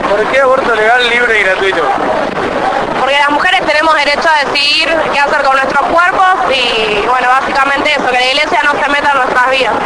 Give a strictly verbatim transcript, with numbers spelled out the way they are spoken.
¿Por qué aborto legal, libre y gratuito? Porque las mujeres tenemos derecho a decidir qué hacer con nuestros cuerpos y, bueno, básicamente eso, que la iglesia no se meta en nuestras vidas.